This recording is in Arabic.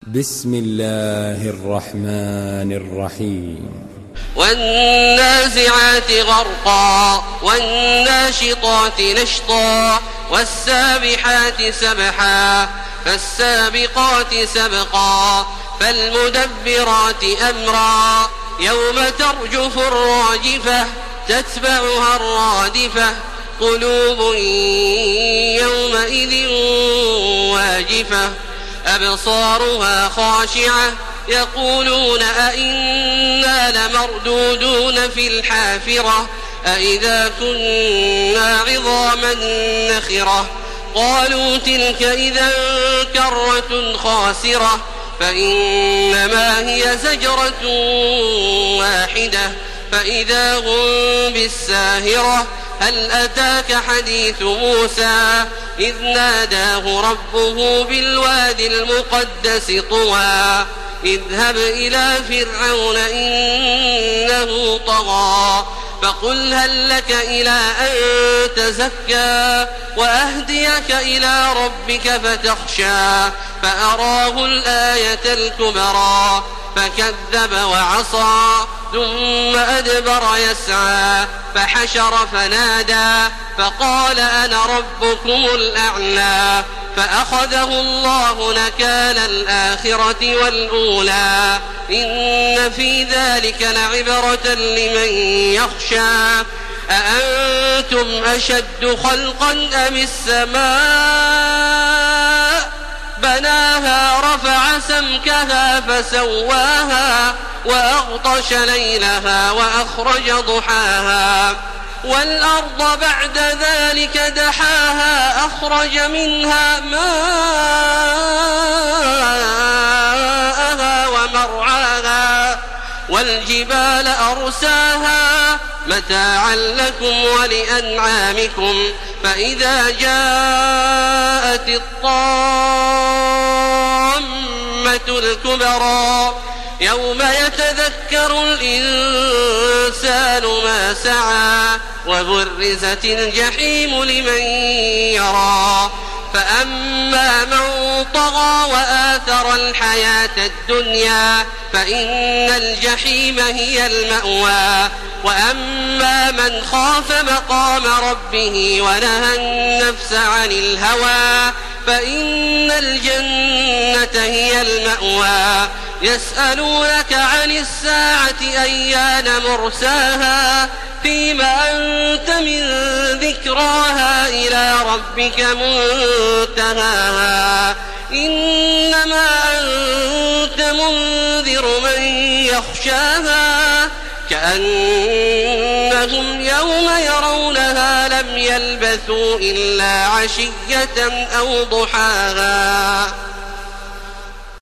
بسم الله الرحمن الرحيم. والنازعات غرقا والناشطات نشطا والسابحات سبحا فالسابقات سبقا فالمدبرات أمرا يوم ترجف الراجفة تتبعها الرادفة قلوب يومئذ واجفة أبصارها خاشعة يقولون أئنا لمردودون في الحافرة أئذا كنا عظاما نخرة قالوا تلك إذا كرة خاسرة فإنما هي زجرة واحدة فإذا هم بالساهرة هل أتاك حديث موسى إذ ناداه ربه بالوادي المقدس طوى اذهب إلى فرعون إنه طغى فقل هل لك إلى أن تزكى وأهديك إلى ربك فتخشى فأراه الآية الكبرى فكذب وعصى ثم أدبر يسعى فحشر فنادى فقال أنا ربكم الأعلى فأخذه الله نكال الآخرة والأولى إن في ذلك لعبرة لمن يخشى أأنتم أشد خلقا أم السماء بناها رفع سمكها فسواها وأغطش ليلها وأخرج ضحاها والأرض بعد ذلك دحاها أخرج منها ماءها ومرعاها والجبال أرساها متاعا لكم ولأنعامكم فإذا جاءت الطامة الكبرى يوم يتذكر الإنسان ما سعى وبرزت الجحيم لمن يرى فأما من طغى وآثر الحياة الدنيا فإن الجحيم هي المأوى وأما من خاف مقام ربه ونهى النفس عن الهوى فإن الجنة هي المأوى يسألونك عن الساعة أيان مرساها فيما أنت من ذكراها إلى ربك منتهاها إنما أنت منذر من يخشاها كأنهم يوم يرونها لم يلبثوا إلا عشية أو ضحاها.